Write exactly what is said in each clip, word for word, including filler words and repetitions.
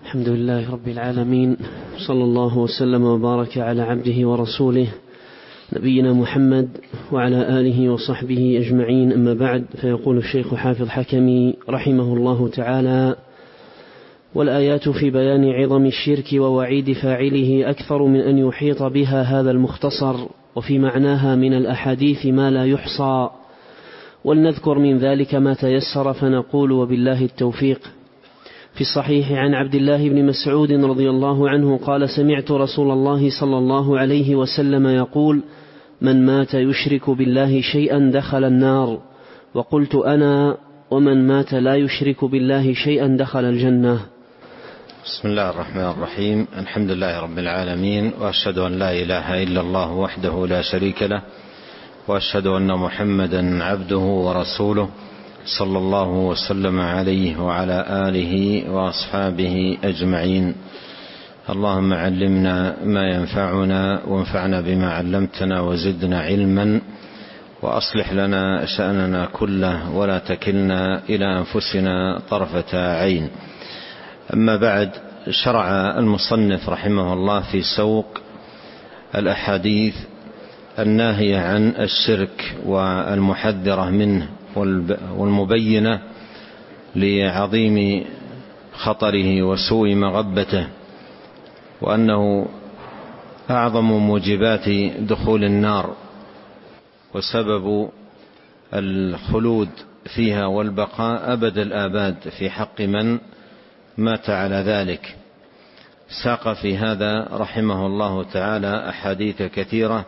الحمد لله رب العالمين، صلى الله وسلم وبارك على عبده ورسوله نبينا محمد وعلى آله وصحبه أجمعين، أما بعد. فيقول الشيخ حافظ حكمي رحمه الله تعالى: والآيات في بيان عظم الشرك ووعيد فاعله أكثر من أن يحيط بها هذا المختصر، وفي معناها من الأحاديث ما لا يحصى، ولنذكر من ذلك ما تيسر فنقول وبالله التوفيق. في الصحيح عن عبد الله بن مسعود رضي الله عنه قال: سمعت رسول الله صلى الله عليه وسلم يقول: من مات يشرك بالله شيئا دخل النار. وقلت أنا: ومن مات لا يشرك بالله شيئا دخل الجنة. بسم الله الرحمن الرحيم. الحمد لله رب العالمين، وأشهد أن لا إله إلا الله وحده لا شريك له، وأشهد أن محمدا عبده ورسوله صلى الله وسلم عليه وعلى آله وأصحابه أجمعين. اللهم علمنا ما ينفعنا، وانفعنا بما علمتنا، وزدنا علما، وأصلح لنا شأننا كله، ولا تكلنا إلى أنفسنا طرفة عين. أما بعد، شرع المصنف رحمه الله في سوق الأحاديث الناهية عن الشرك والمحذرة منه والمبينة لعظيم خطره وسوء مغبته، وأنه أعظم موجبات دخول النار وسبب الخلود فيها والبقاء أبد الآباد في حق من مات على ذلك. ساق في هذا رحمه الله تعالى أحاديث كثيرة،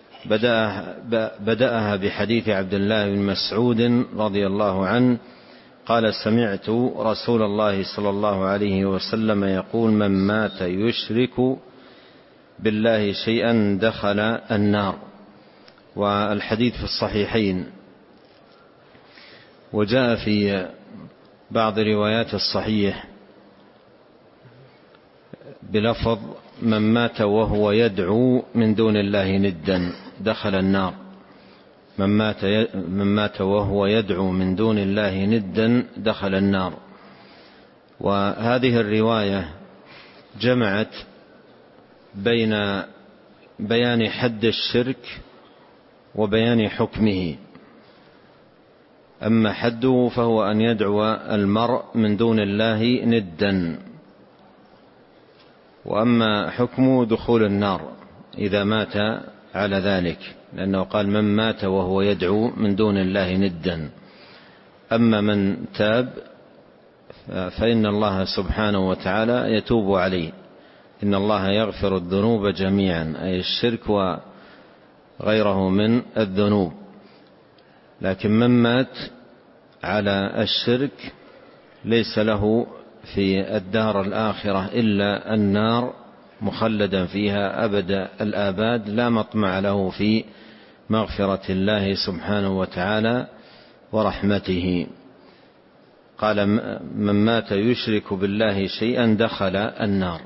بدأها بحديث عبد الله بن مسعود رضي الله عنه قال: سمعت رسول الله صلى الله عليه وسلم يقول: من مات يشرك بالله شيئا دخل النار. والحديث في الصحيحين، وجاء في بعض روايات الصحيح بلفظ: من مات وهو يدعو من دون الله ندا دخل النار. من مات, من مات وهو يدعو من دون الله ندا دخل النار. وهذه الرواية جمعت بين بيان حد الشرك وبيان حكمه. أما حده فهو أن يدعو المرء من دون الله ندا، وأما حكمه دخول النار إذا مات على ذلك، لأنه قال: من مات وهو يدعو من دون الله ندا. أما من تاب فإن الله سبحانه وتعالى يتوب عليه. إن الله يغفر الذنوب جميعا، أي الشرك وغيره من الذنوب. لكن من مات على الشرك ليس له في الدار الآخرة إلا النار، مخلدا فيها أبد الآباد، لا مطمع له في مغفرة الله سبحانه وتعالى ورحمته. قال: من مات يشرك بالله شيئا دخل النار.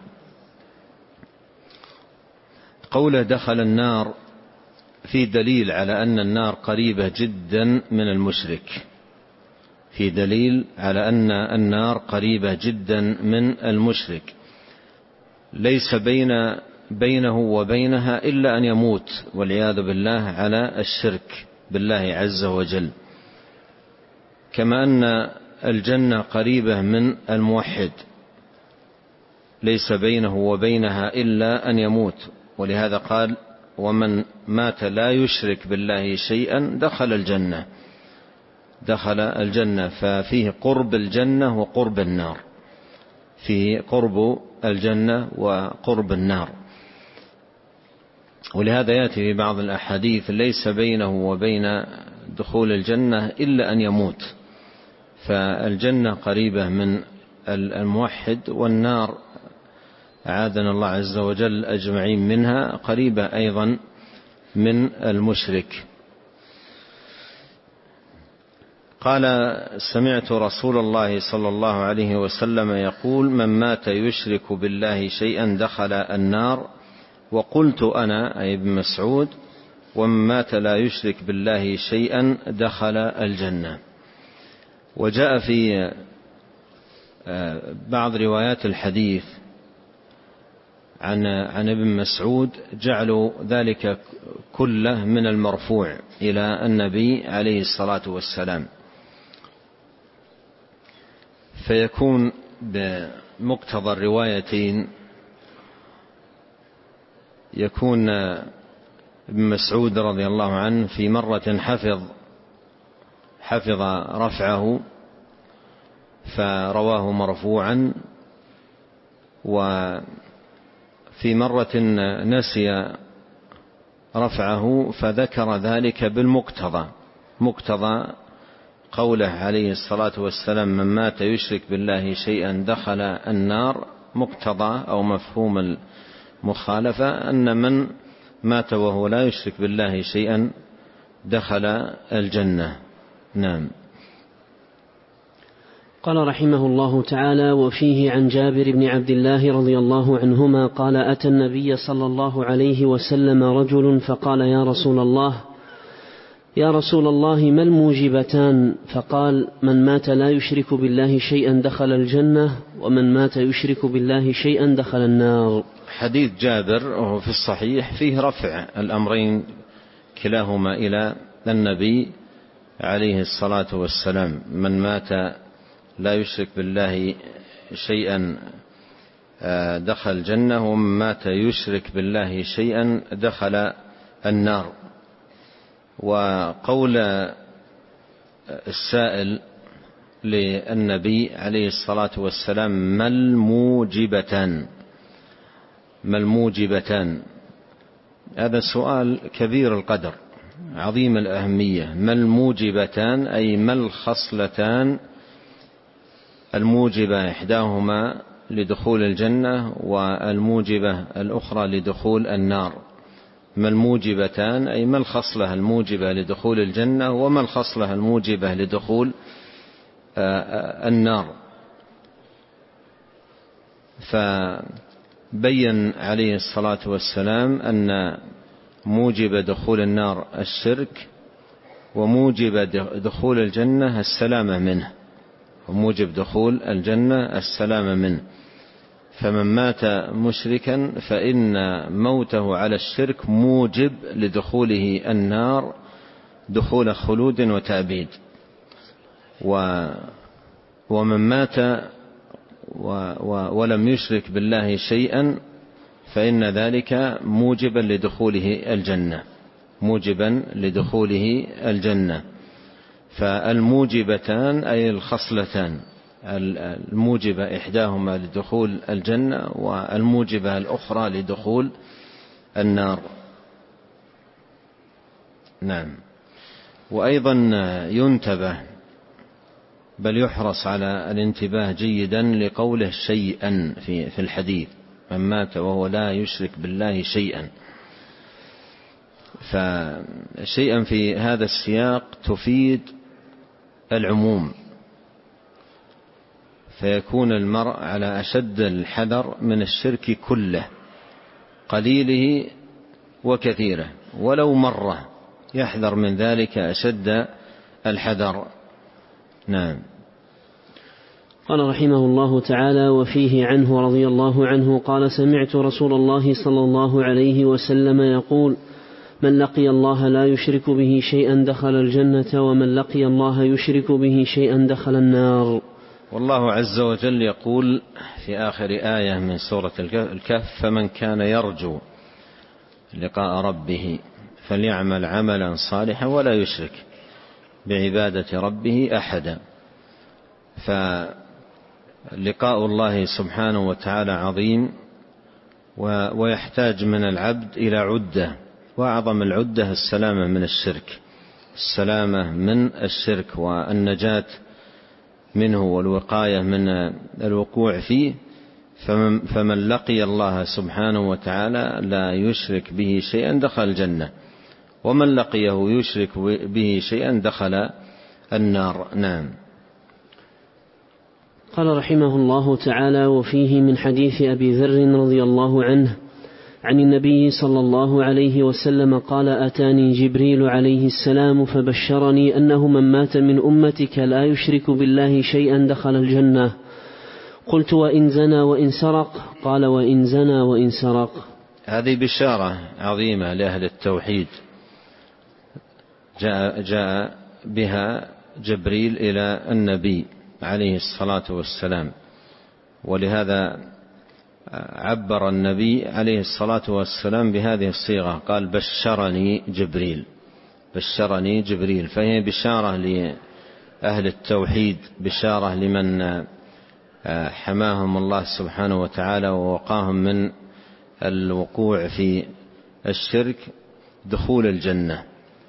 قوله دخل النار في دليل على أن النار قريبة جدا من المشرك، في دليل على أن النار قريبة جدا من المشرك، ليس بين بينه وبينها إلا أن يموت والعياذ بالله على الشرك بالله عز وجل. كما أن الجنة قريبة من الموحد، ليس بينه وبينها إلا أن يموت، ولهذا قال: ومن مات لا يشرك بالله شيئا دخل الجنة دخل الجنة. ففيه قرب الجنة وقرب النار، فيه قرب الجنة وقرب النار. ولهذا يأتي في بعض الأحاديث: ليس بينه وبين دخول الجنة إلا أن يموت. فالجنة قريبة من الموحد، والنار أعاذنا الله عز وجل أجمعين منها قريبة أيضا من المشرك. قال: سمعت رسول الله صلى الله عليه وسلم يقول: من مات يشرك بالله شيئا دخل النار. وقلت أنا، أي ابن مسعود: ومن مات لا يشرك بالله شيئا دخل الجنة. وجاء في بعض روايات الحديث عن عن ابن مسعود جعلوا ذلك كله من المرفوع إلى النبي عليه الصلاة والسلام، فيكون بمقتضى الروايتين يكون ابن مسعود رضي الله عنه في مرة حفظ حفظ رفعه فرواه مرفوعا، وفي مرة نسي رفعه فذكر ذلك بالمقتضى، مقتضى قوله عليه الصلاة والسلام من مات يشرك بالله شيئا دخل النار، مقتضى أو مفهوم المخالفة أن من مات وهو لا يشرك بالله شيئا دخل الجنة. نعم. قال رحمه الله تعالى: وفيه عن جابر بن عبد الله رضي الله عنهما قال: أتى النبي صلى الله عليه وسلم رجل فقال: يا رسول الله يا رسول الله ما الموجبتان؟ فقال: من مات لا يشرك بالله شيئا دخل الجنة، ومن مات يشرك بالله شيئا دخل النار. حديث جابر وهو في الصحيح فيه رفع الأمرين كلاهما إلى النبي عليه الصلاة والسلام، من مات لا يشرك بالله شيئا دخل الجنة، ومن مات يشرك بالله شيئا دخل النار. وقول السائل للنبي عليه الصلاة والسلام ما الموجبتان، ما الموجبتان، هذا سؤال كبير القدر عظيم الأهمية. ما الموجبتان أي ما الخصلتان الموجبة إحداهما لدخول الجنة والموجبة الأخرى لدخول النار. ما الموجبتان أي ما الخصلة الموجبة لدخول الجنة وما الخصلة الموجبة لدخول النار. فبين عليه الصلاة والسلام أن موجب دخول النار الشرك، وموجب دخول الجنة السلامة منه، وموجب دخول الجنة السلامة منه. فمن مات مشركا فإن موته على الشرك موجب لدخوله النار دخول خلود وتأبيد، ومن مات ولم يشرك بالله شيئا فإن ذلك موجبا لدخوله الجنة، موجبا لدخوله الجنة. فالموجبتان أي الخصلتان، الموجبة إحداهما لدخول الجنة والموجبة الأخرى لدخول النار. نعم. وأيضا ينتبه بل يحرص على الانتباه جيدا لقوله شيئا في الحديث، من مات وهو لا يشرك بالله شيئا. فشيئا في هذا السياق تفيد العموم، فيكون المرء على أشد الحذر من الشرك كله، قليله وكثيره، ولو مرة يحذر من ذلك أشد الحذر. نعم. قال رحمه الله تعالى: وفيه عنه رضي الله عنه قال: سمعت رسول الله صلى الله عليه وسلم يقول: من لقي الله لا يشرك به شيئا دخل الجنة، ومن لقي الله يشرك به شيئا دخل النار. والله عز وجل يقول في آخر آية من سورة الكهف: فمن كان يرجو لقاء ربه فليعمل عملا صالحا ولا يشرك بعبادة ربه أحدا. فلقاء الله سبحانه وتعالى عظيم ويحتاج من العبد إلى عدة، وأعظم العدة السلامة من الشرك، السلامة من الشرك والنجاة منه والوقاية من الوقوع فيه. فمن, فمن لقي الله سبحانه وتعالى لا يشرك به شيئا دخل الجنة، ومن لقيه يشرك به شيئا دخل النار. نعم. قال رحمه الله تعالى: وفيه من حديث أبي ذر رضي الله عنه عن النبي صلى الله عليه وسلم قال: أتاني جبريل عليه السلام فبشرني أنه من مات من أمتك لا يشرك بالله شيئا دخل الجنة، قلت وإن زنى وإن سرق؟ قال وإن زنى وإن سرق. هذه بشارة عظيمة لأهل التوحيد جاء, جاء بها جبريل إلى النبي عليه الصلاة والسلام، ولهذا عبر النبي عليه الصلاة والسلام بهذه الصيغة، قال بشرني جبريل، بشرني جبريل. فهي بشارة لأهل التوحيد، بشارة لمن حماهم الله سبحانه وتعالى ووقاهم من الوقوع في الشرك دخول الجنة،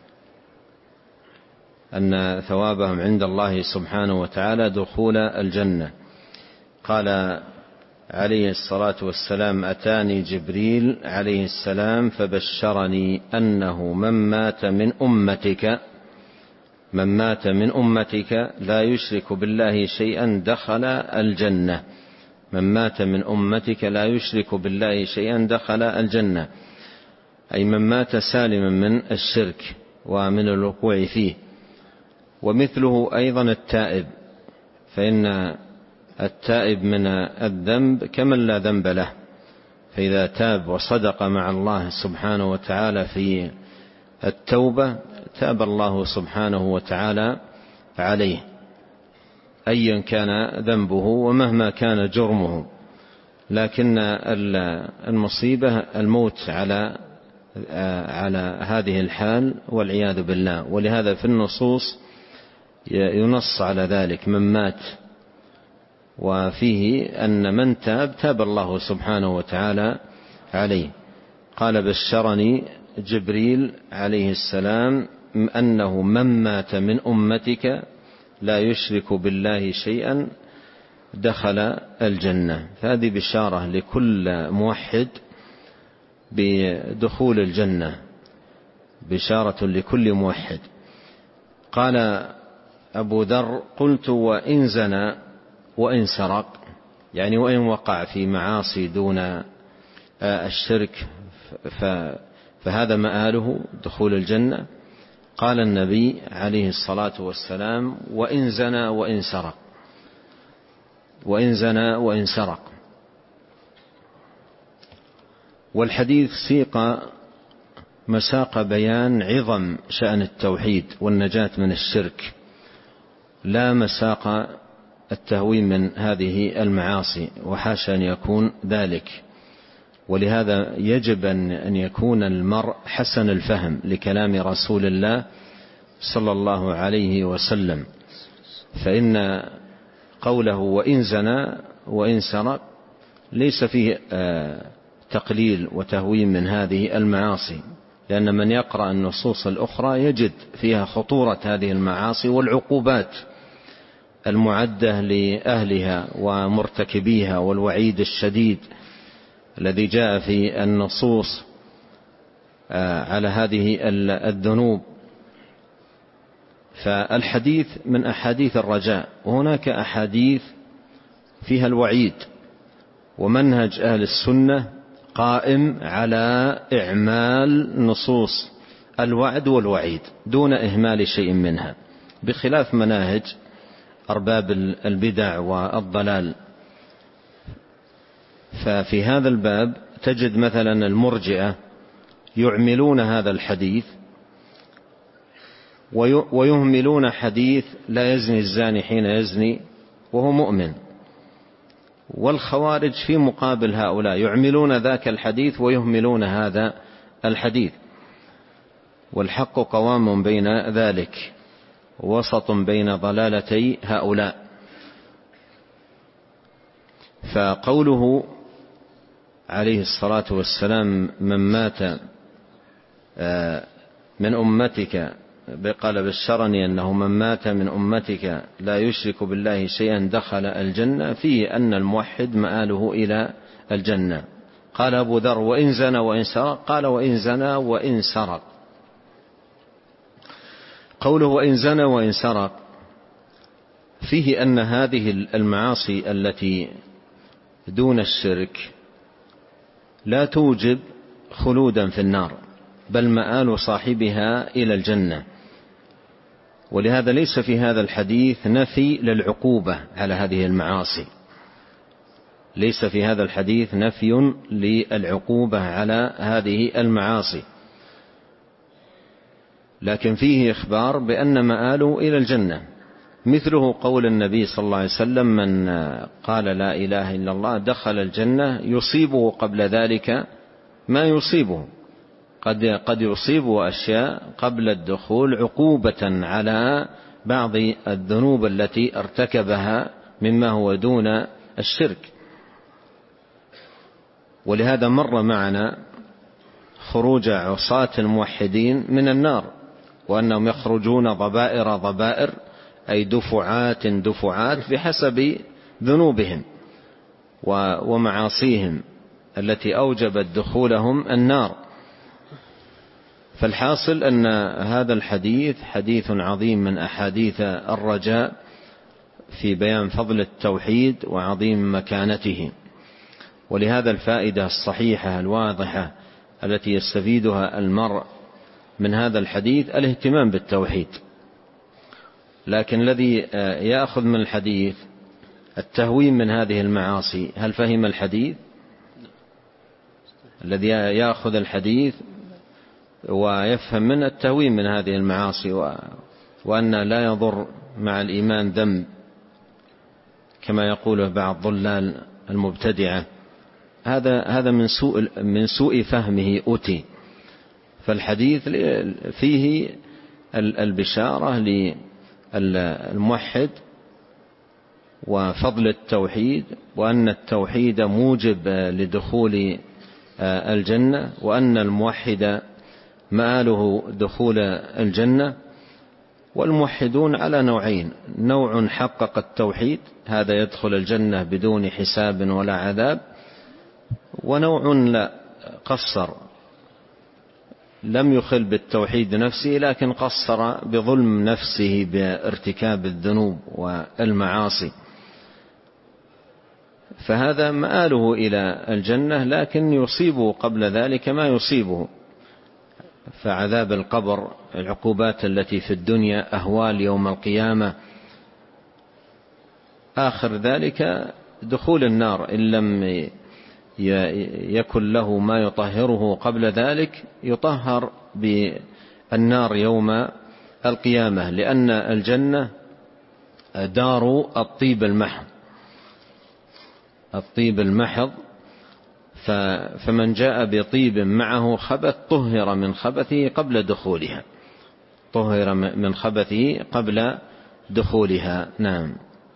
أن ثوابهم عند الله سبحانه وتعالى دخول الجنة. قال عليه الصلاة والسلام أتاني جبريل عليه السلام فبشرني أنه من مات من أمتك من مات من أمتك لا يشرك بالله شيئا دخل الجنة. من مات من أمتك لا يشرك بالله شيئا دخل الجنة، أي من مات سالما من الشرك ومن الوقوع فيه. ومثله أيضا التائب، فإن التائب من الذنب كمن لا ذنب له، فإذا تاب وصدق مع الله سبحانه وتعالى في التوبة تاب الله سبحانه وتعالى عليه أيا كان ذنبه ومهما كان جرمه. لكن المصيبة الموت على على هذه الحال والعياذ بالله. ولهذا في النصوص ينص على ذلك، من مات، وفيه أن من تاب تاب الله سبحانه وتعالى عليه. قال بشرني جبريل عليه السلام أنه من مات من أمتك لا يشرك بالله شيئا دخل الجنة. فهذه بشارة لكل موحد بدخول الجنة، بشارة لكل موحد. قال أبو ذر قلت وإن زنى وإن سرق، يعني وإن وقع في معاصي دون الشرك فهذا مآله دخول الجنة. قال النبي عليه الصلاة والسلام وإن زنى وإن سرق، وإن زنى وإن سرق. والحديث سيق مساق بيان عظم شأن التوحيد والنجاة من الشرك، لا مساق التهوين من هذه المعاصي، وحاشا أن يكون ذلك. ولهذا يجب أن يكون المرء حسن الفهم لكلام رسول الله صلى الله عليه وسلم، فإن قوله وإن زنى وإن سرق ليس فيه تقليل وتهوين من هذه المعاصي، لأن من يقرأ النصوص الأخرى يجد فيها خطورة هذه المعاصي والعقوبات المعدة لأهلها ومرتكبيها، والوعيد الشديد الذي جاء في النصوص على هذه الذنوب. فالحديث من أحاديث الرجاء، وهناك أحاديث فيها الوعيد. ومنهج أهل السنة قائم على إعمال نصوص الوعد والوعيد دون إهمال شيء منها، بخلاف مناهج أرباب البدع والضلال. ففي هذا الباب تجد مثلا المرجئة يعملون هذا الحديث ويهملون حديث لا يزني الزاني حين يزني وهو مؤمن. والخوارج في مقابل هؤلاء يعملون ذاك الحديث ويهملون هذا الحديث. والحق قوام بين ذلك، وسط بين ضلالتي هؤلاء. فقوله عليه الصلاة والسلام من مات من أمتك، قال بشرني أنه من مات من أمتك لا يشرك بالله شيئا دخل الجنة، فيه أن الموحد مآله إلى الجنة. قال أبو ذر وإن زنى وإن سرق، قال وإن زنى وإن سرق. قوله وإن زنى وإن سرق فيه أن هذه المعاصي التي دون الشرك لا توجب خلودا في النار، بل مآل صاحبها إلى الجنة. ولهذا ليس في هذا الحديث نفي للعقوبة على هذه المعاصي، ليس في هذا الحديث نفي للعقوبة على هذه المعاصي، لكن فيه إخبار بأن مآله إلى الجنة، مثله قول النبي صلى الله عليه وسلم: من قال لا إله إلا الله دخل الجنة، يصيبه قبل ذلك ما يصيبه، قد قد يصيبه أشياء قبل الدخول عقوبة على بعض الذنوب التي ارتكبها مما هو دون الشرك. ولهذا مر معنا خروج عصاة الموحدين من النار، وأنهم يخرجون ضبائر ضبائر، أي دفعات دفعات بحسب ذنوبهم ومعاصيهم التي أوجبت دخولهم النار. فالحاصل أن هذا الحديث حديث عظيم من أحاديث الرجاء في بيان فضل التوحيد وعظيم مكانته. ولهذا الفائدة الصحيحة الواضحة التي يستفيدها المرء من هذا الحديث الاهتمام بالتوحيد. لكن الذي يأخذ من الحديث التهوين من هذه المعاصي، هل فهم الحديث؟ الذي يأخذ الحديث ويفهم من التهوين من هذه المعاصي، وأن لا يضر مع الإيمان ذنب كما يقوله بعض ضلال المبتدعة، هذا هذا من سوء من سوء فهمه أتي. فالحديث فيه البشارة للموحد وفضل التوحيد، وأن التوحيد موجب لدخول الجنة، وأن الموحد مآله دخول الجنة. والموحدون على نوعين: نوع حقق التوحيد، هذا يدخل الجنة بدون حساب ولا عذاب، ونوع لا، قصر، لم يخل بالتوحيد نفسه لكن قصر بظلم نفسه بارتكاب الذنوب والمعاصي، فهذا مآله إلى الجنة، لكن يصيبه قبل ذلك ما يصيبه، فعذاب القبر، العقوبات التي في الدنيا، أهوال يوم القيامة، آخر ذلك دخول النار إن لم يكن له ما يطهره قبل ذلك، يطهر بالنار يوم القيامة، لأن الجنة دار الطيب المحض، الطيب المحض، فمن جاء بطيب معه خبث طهر من خبثه قبل دخولها، طهر من خبثه قبل دخولها. نعم.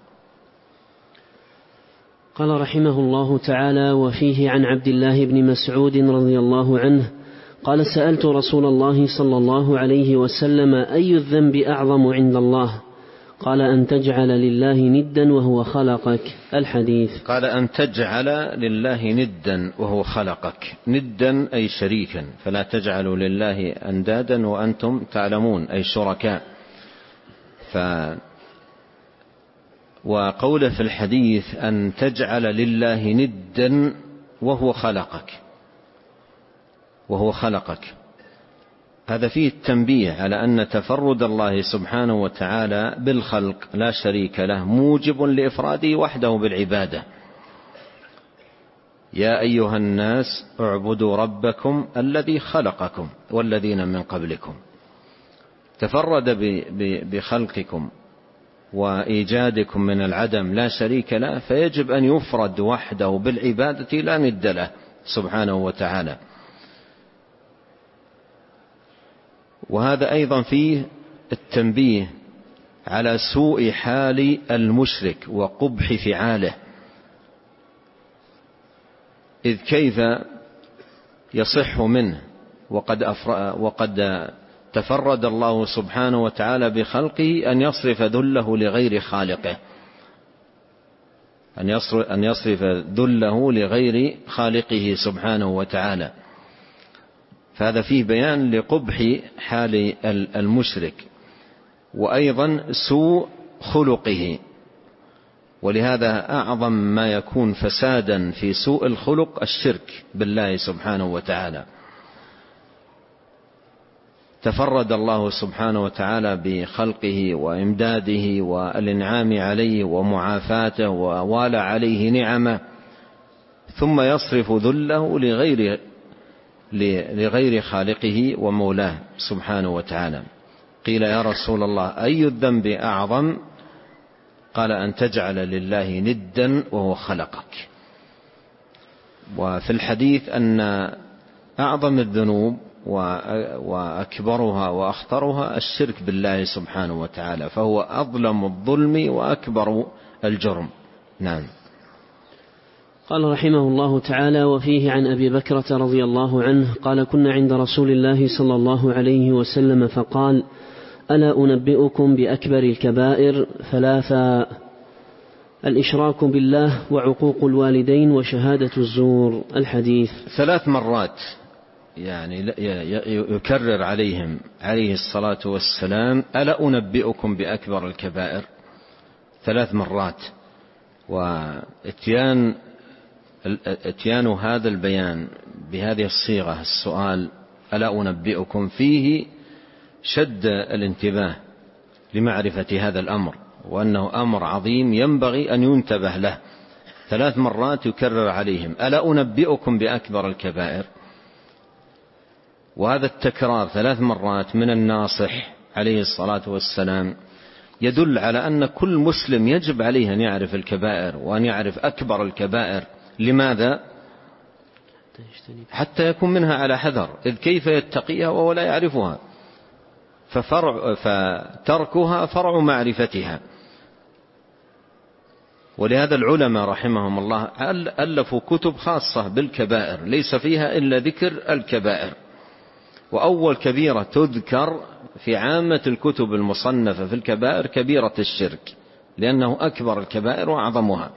قال رحمه الله تعالى: وفيه عن عبد الله بن مسعود رضي الله عنه قال: سألت رسول الله صلى الله عليه وسلم: أي الذنب أعظم عند الله؟ قال: أن تجعل لله ندا وهو خلقك. الحديث. قال: أن تجعل لله ندا وهو خلقك، ندا أي شريكا، فلا تجعلوا لله أندادا وأنتم تعلمون، أي شركاء. ف وقوله في الحديث أن تجعل لله ندا وهو خلقك، وهو خلقك، هذا فيه التنبيه على أن تفرد الله سبحانه وتعالى بالخلق لا شريك له موجب لإفراده وحده بالعبادة. يا أيها الناس اعبدوا ربكم الذي خلقكم والذين من قبلكم، تفرد بخلقكم وإيجادكم من العدم لا شريك له، فيجب أن يفرد وحده بالعبادة لا ند له سبحانه وتعالى. وهذا أيضا فيه التنبيه على سوء حال المشرك وقبح فعاله، إذ كيف يصح منه وقد, وقد تفرد الله سبحانه وتعالى بخلقه أن يصرف ذله لغير خالقه، أن يصرف ذله لغير خالقه سبحانه وتعالى. فهذا فيه بيان لقبح حال المشرك، وأيضا سوء خلقه. ولهذا أعظم ما يكون فسادا في سوء الخلق الشرك بالله سبحانه وتعالى. تفرد الله سبحانه وتعالى بخلقه وإمداده والإنعام عليه ومعافاته ووالى عليه نعمه، ثم يصرف ذله لغير لغير خالقه ومولاه سبحانه وتعالى. قيل يا رسول الله أي الذنب أعظم؟ قال أن تجعل لله ندا وهو خلقك. وفي الحديث أن أعظم الذنوب وأكبرها وأخطرها الشرك بالله سبحانه وتعالى، فهو أظلم الظلم وأكبر الجرم. نعم. قال رحمه الله تعالى: وفيه عن أبي بكرة رضي الله عنه قال: كنا عند رسول الله صلى الله عليه وسلم فقال: ألا أنبئكم بأكبر الكبائر ثلاثا: الإشراك بالله وعقوق الوالدين وشهادة الزور. الحديث. ثلاث مرات يعني يكرر عليهم عليه الصلاة والسلام: ألا أنبئكم بأكبر الكبائر؟ ثلاث مرات. واتيان اتيان هذا البيان بهذه الصيغة السؤال ألا أنبئكم فيه شد الانتباه لمعرفة هذا الأمر، وأنه أمر عظيم ينبغي أن ينتبه له. ثلاث مرات يكرر عليهم: ألا أنبئكم بأكبر الكبائر؟ وهذا التكرار ثلاث مرات من الناصح عليه الصلاة والسلام يدل على أن كل مسلم يجب عليه أن يعرف الكبائر وأن يعرف أكبر الكبائر. لماذا؟ حتى يكون منها على حذر، إذ كيف يتقيها وهو لا يعرفها؟ ففرع فتركها فرع معرفتها. ولهذا العلماء رحمهم الله ألفوا كتب خاصة بالكبائر ليس فيها إلا ذكر الكبائر. وأول كبيرة تذكر في عامة الكتب المصنفة في الكبائر كبيرة الشرك، لأنه أكبر الكبائر وأعظمها.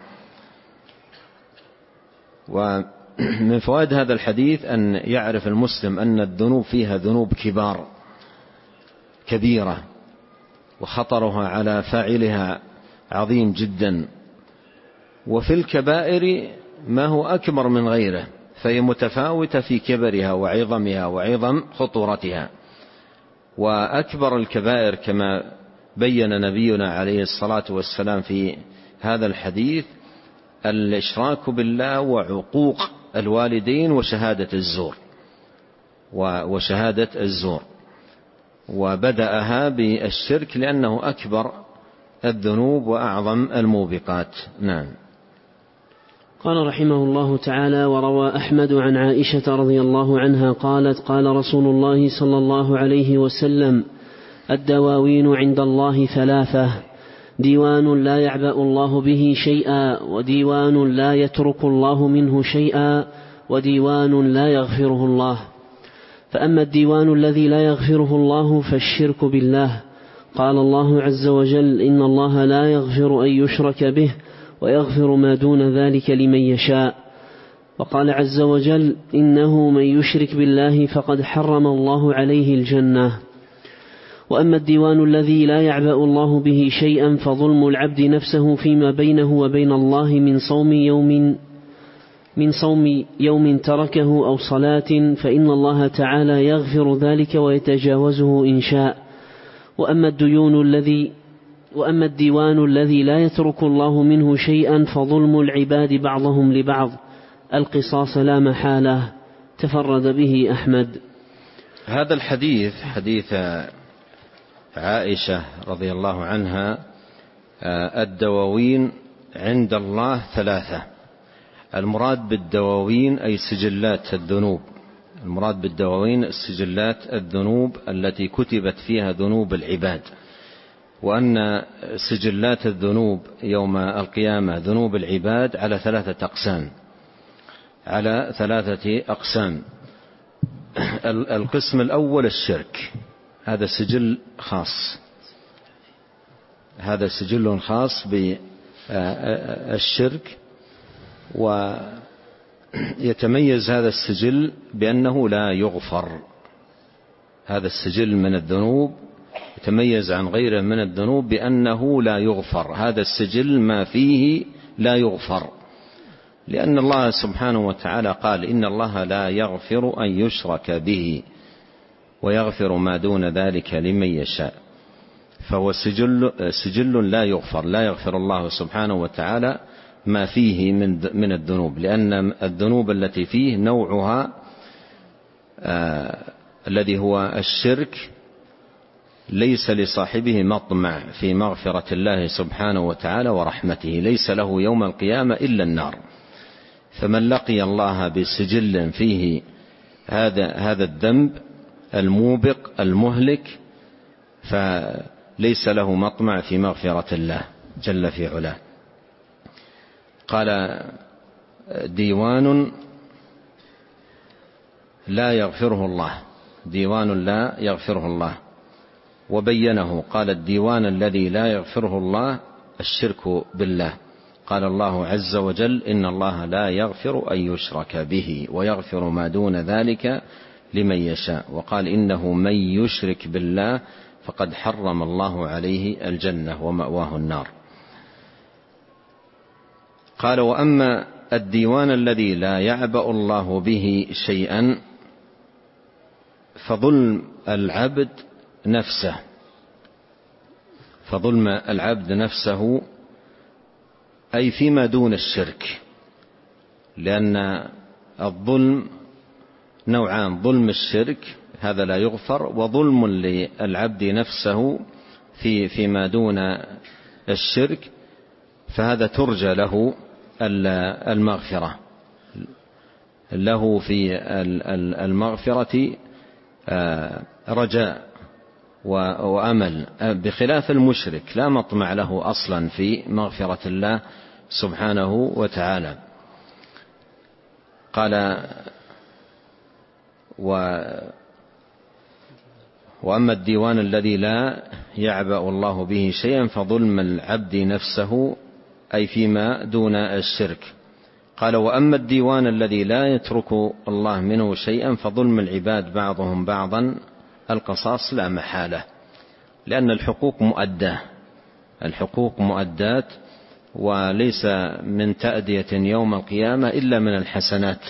ومن فوائد هذا الحديث أن يعرف المسلم أن الذنوب فيها ذنوب كبار كبيرة، وخطرها على فاعلها عظيم جدا. وفي الكبائر ما هو أكبر من غيره، فهي متفاوتة في كبرها وعظمها وعظم خطورتها. وأكبر الكبائر كما بين نبينا عليه الصلاة والسلام في هذا الحديث الإشراك بالله وعقوق الوالدين وشهادة الزور وشهادة الزور وبدأها بالشرك لأنه أكبر الذنوب وأعظم الموبقات. نعم. قال رحمه الله تعالى: وروى أحمد عن عائشة رضي الله عنها قالت: قال رسول الله صلى الله عليه وسلم: الدواوين عند الله ثلاثة: ديوان لا يعبأ الله به شيئا، وديوان لا يترك الله منه شيئا، وديوان لا يغفره الله. فأما الديوان الذي لا يغفره الله فالشرك بالله. قال الله عز وجل: إن الله لا يغفر أن يشرك به ويغفر ما دون ذلك لمن يشاء. وقال عز وجل: إنه من يشرك بالله فقد حرم الله عليه الجنة. وأما الديوان الذي لا يعبأ الله به شيئا فظلم العبد نفسه فيما بينه وبين الله من صوم يوم من صوم يوم تركه أو صلاة، فإن الله تعالى يغفر ذلك ويتجاوزه إن شاء. وأما الديون الذي وأما الديوان الذي لا يترك الله منه شيئا فظلم العباد بعضهم لبعض، القصاص لا محالة. تفرد به أحمد. هذا الحديث حديث عائشة رضي الله عنها: الدواوين عند الله ثلاثة. المراد بالدواوين أي سجلات الذنوب. المراد بالدواوين سجلات الذنوب التي كتبت فيها ذنوب العباد. وأن سجلات الذنوب يوم القيامة ذنوب العباد على ثلاثة أقسام على ثلاثة أقسام. القسم الأول الشرك، هذا سجل خاص هذا سجل خاص بالشرك، ويتميز هذا السجل بأنه لا يغفر. هذا السجل من الذنوب يتميز عن غيره من الذنوب بأنه لا يغفر. هذا السجل ما فيه لا يغفر، لأن الله سبحانه وتعالى قال: إن الله لا يغفر أن يشرك به ويغفر ما دون ذلك لمن يشاء. فهو سجل, سجل لا يغفر لا يغفر الله سبحانه وتعالى ما فيه من الذنوب، لأن الذنوب التي فيه نوعها آه الذي هو الشرك ليس لصاحبه مطمع في مغفرة الله سبحانه وتعالى ورحمته، ليس له يوم القيامة إلا النار. فمن لقي الله بسجل فيه هذا هذا الذنب الموبق المهلك فليس له مطمع في مغفرة الله جل في علاه. قال ديوان لا يغفره الله، ديوان لا يغفره الله، وبينه قال الديوان الذي لا يغفره الله الشرك بالله. قال الله عز وجل إن الله لا يغفر أن يشرك به ويغفر ما دون ذلك لمن يشاء. وقال إنه من يشرك بالله فقد حرم الله عليه الجنة ومأواه النار. قال وأما الديوان الذي لا يعبأ الله به شيئا فظلم العبد نفسه، فظلم العبد نفسه أي فيما دون الشرك، لأن الظلم نوعان: ظلم الشرك هذا لا يغفر، وظلم للعبد نفسه في فيما دون الشرك، فهذا ترجى له المغفرة، له في المغفرة رجاء وأمل، بخلاف المشرك لا مطمع له أصلا في مغفرة الله سبحانه وتعالى. قال و وأما الديوان الذي لا يعبأ الله به شيئا فظلم العبد نفسه أي فيما دون الشرك. قال وأما الديوان الذي لا يترك الله منه شيئا فظلم العباد بعضهم بعضا القصاص لا محالة، لأن الحقوق مؤداة، الحقوق مؤدات، وليس من تأدية يوم القيامة إلا من الحسنات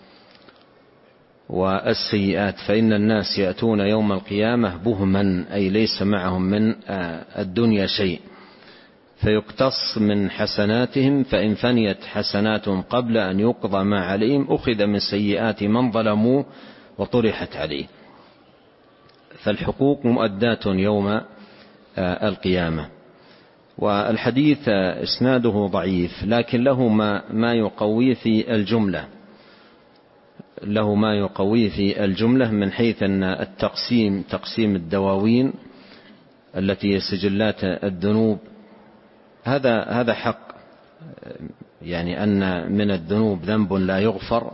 والسيئات، فإن الناس يأتون يوم القيامة بهما أي ليس معهم من الدنيا شيء، فيقتص من حسناتهم، فإن فنيت حسناتهم قبل أن يقضى ما عليهم أخذ من سيئات من ظلموا وطرحت عليه. فالحقوق مؤدات يوم القيامة. والحديث إسناده ضعيف لكن له ما يقوي في الجملة، له ما يقوي في الجملة من حيث أن التقسيم تقسيم الدواوين التي هي سجلات الذنوب هذا هذا حق، يعني أن من الذنوب ذنب لا يغفر،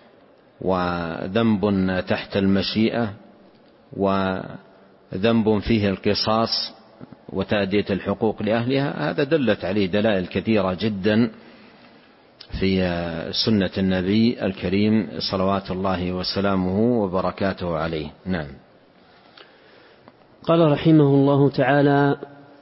وذنب تحت المشيئة، وذنب فيه القصاص وتأدية الحقوق لأهلها. هذا دلت عليه دلائل كثيرة جدا في سنة النبي الكريم صلوات الله وسلامه وبركاته عليه. نعم. قال رحمه الله تعالى: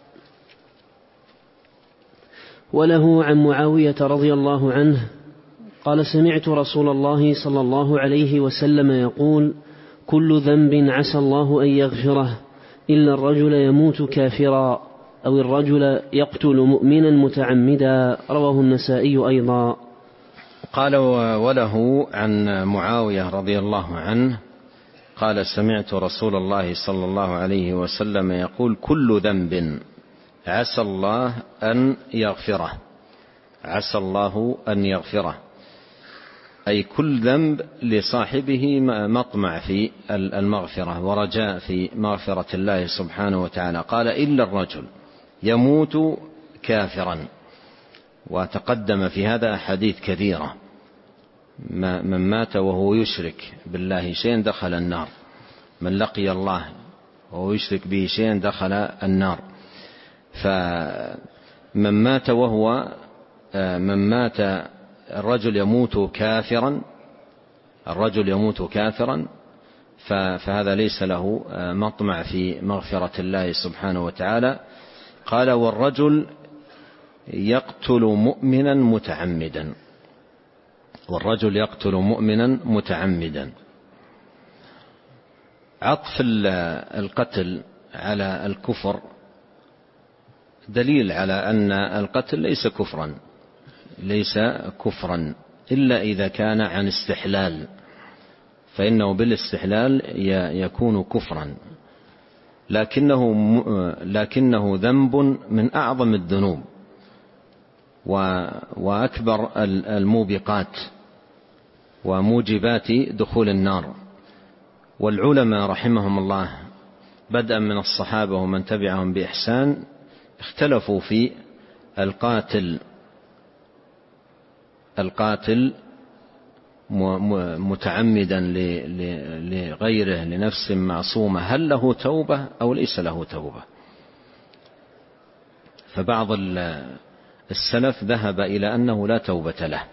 وله عن معاوية رضي الله عنه قال: سمعت رسول الله صلى الله عليه وسلم يقول: كل ذنب عسى الله أن يغفره إلا الرجل يموت كافرا أو الرجل يقتل مؤمنا متعمدا. رواه النسائي أيضا. قال: وله عن معاوية رضي الله عنه قال: سمعت رسول الله صلى الله عليه وسلم يقول: كل ذنب عسى الله أن يغفره، عسى الله أن يغفره، أي كل ذنب لصاحبه مطمع في المغفرة ورجاء في مغفرة الله سبحانه وتعالى. قال: إلا الرجل يموت كافرا. وتقدم في هذا أحاديث كثيرة: من مات وهو يشرك بالله شيئا دخل النار، من لقي الله وهو يشرك به شيئا دخل النار. فمن مات وهو من مات الرجل يموت كافرا، الرجل يموت كافرا فهذا ليس له مطمع في مغفرة الله سبحانه وتعالى. قال: والرجل يقتل مؤمنا متعمدا، والرجل يقتل مؤمنا متعمدا. عطف القتل على الكفر دليل على أن القتل ليس كفرا، ليس كفرا إلا إذا كان عن استحلال، فإنه بالاستحلال يكون كفرا، لكنه لكنه ذنب من أعظم الذنوب وأكبر الموبقات وموجبات دخول النار. والعلماء رحمهم الله بدءا من الصحابة ومن تبعهم بإحسان اختلفوا في القاتل القاتل متعمدا لغيره لنفس معصومة هل له توبة أو ليس له توبة. فبعض السلف ذهب إلى أنه لا توبة له،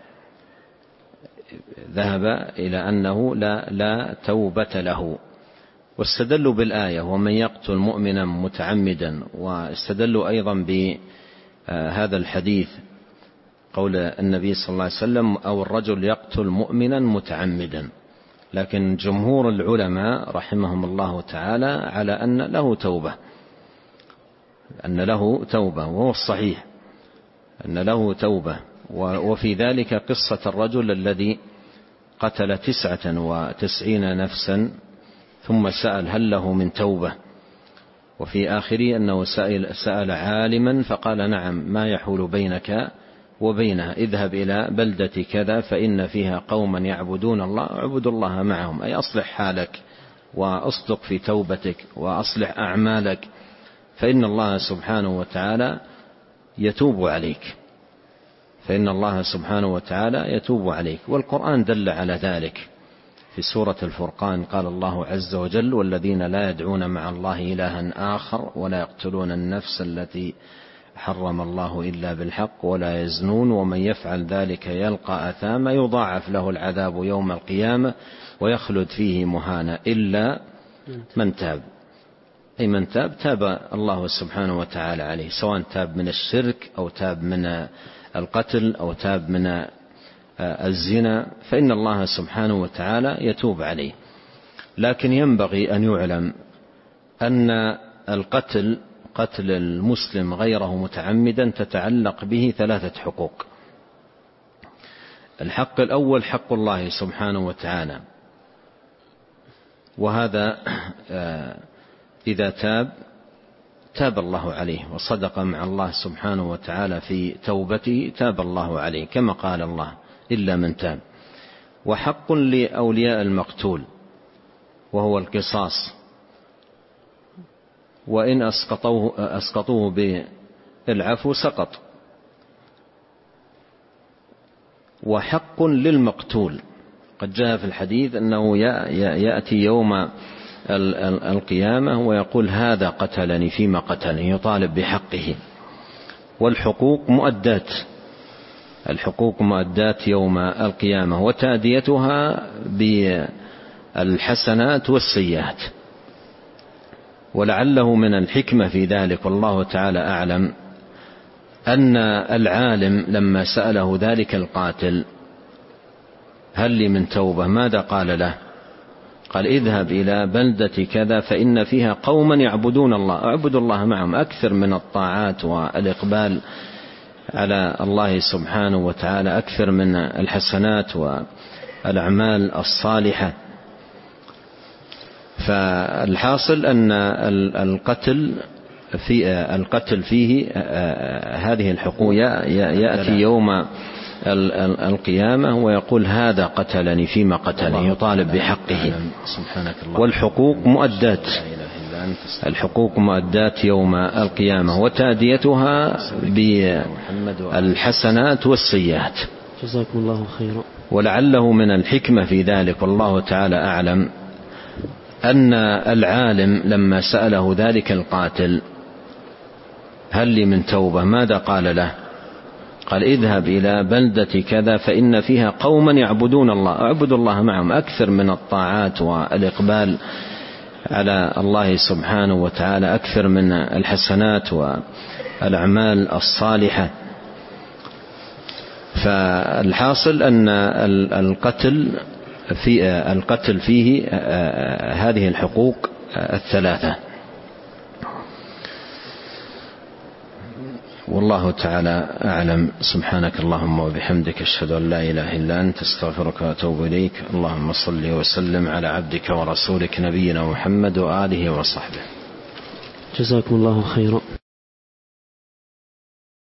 ذهب إلى أنه لا, لا توبة له، واستدلوا بالآية ومن يقتل مؤمنا متعمدا، واستدلوا أيضا بهذا الحديث قول النبي صلى الله عليه وسلم أو الرجل يقتل مؤمنا متعمدا. لكن جمهور العلماء رحمهم الله تعالى على أن له توبة، أن له توبة، وهو الصحيح أن له توبة. وفي ذلك قصة الرجل الذي قتل تسعة وتسعين نفسا ثم سأل هل له من توبة، وفي آخره أنه سأل, سأل عالما فقال نعم ما يحول بينك وبينها، اذهب إلى بلدة كذا فإن فيها قوما يعبدون الله اعبد الله معهم، أي أصلح حالك وأصدق في توبتك وأصلح أعمالك فإن الله سبحانه وتعالى يتوب عليك، فإن الله سبحانه وتعالى يتوب عليك. والقرآن دل على ذلك في سورة الفرقان، قال الله عز وجل والذين لا يدعون مع الله إلها آخر ولا يقتلون النفس التي حرم الله إلا بالحق ولا يزنون ومن يفعل ذلك يلقى أثاما يضاعف له العذاب يوم القيامة ويخلد فيه مهانا إلا من تاب، أي من تاب تاب الله سبحانه وتعالى عليه، سواء تاب من الشرك أو تاب من القتل أو تاب من الزنا فإن الله سبحانه وتعالى يتوب عليه. لكن ينبغي أن يعلم أن القتل قتل المسلم غيره متعمدا تتعلق به ثلاثة حقوق. الحق الأول حق الله سبحانه وتعالى، وهذا إذا تاب تاب الله عليه وصدق مع الله سبحانه وتعالى في توبته تاب الله عليه كما قال الله إلا من تاب. وحق لأولياء المقتول وهو القصاص، وإن أسقطوه, أسقطوه بالعفو سقط. وحق للمقتول قد جاء في الحديث أنه يأتي يوم القيامة ويقول هذا قتلني فيما قتلني، يطالب بحقه. والحقوق مؤدات، الحقوق مؤدات يوم القيامة وتأديتها بالحسنات والسيئات. ولعله من الحكمة في ذلك والله تعالى أعلم أن العالم لما سأله ذلك القاتل هل لي من توبة ماذا قال له؟ قال اذهب إلى بلدة كذا فإن فيها قوما يعبدون الله اعبدوا الله معهم، أكثر من الطاعات والإقبال على الله سبحانه وتعالى، أكثر من الحسنات والأعمال الصالحة. فالحاصل أن القتل في القتل فيه هذه الحقوق يأتي يوم القيامة ويقول هذا قتلني فيما قتلني، يطالب بحقه. والحقوق مؤدات، الحقوق مؤدات يوم القيامة وتأديتها بالحسنات والسيئات. جزاكم الله خيرا. ولعله من الحكمة في ذلك والله تعالى أعلم أن العالم لما سأله ذلك القاتل هل لي من توبة ماذا قال له؟ قال اذهب إلى بلدة كذا فإن فيها قوما يعبدون الله اعبدوا الله معهم، أكثر من الطاعات والإقبال على الله سبحانه وتعالى، أكثر من الحسنات والأعمال الصالحة. فالحاصل أن القتل في القتل فيه هذه الحقوق الثلاثة. والله تعالى أعلم. سبحانك اللهم وبحمدك، أشهد أن لا إله إلا أنت، استغفرك وأتوب إليك. اللهم صل وسلم على عبدك ورسولك نبينا محمد وآله وصحبه. جزاكم الله خيرا.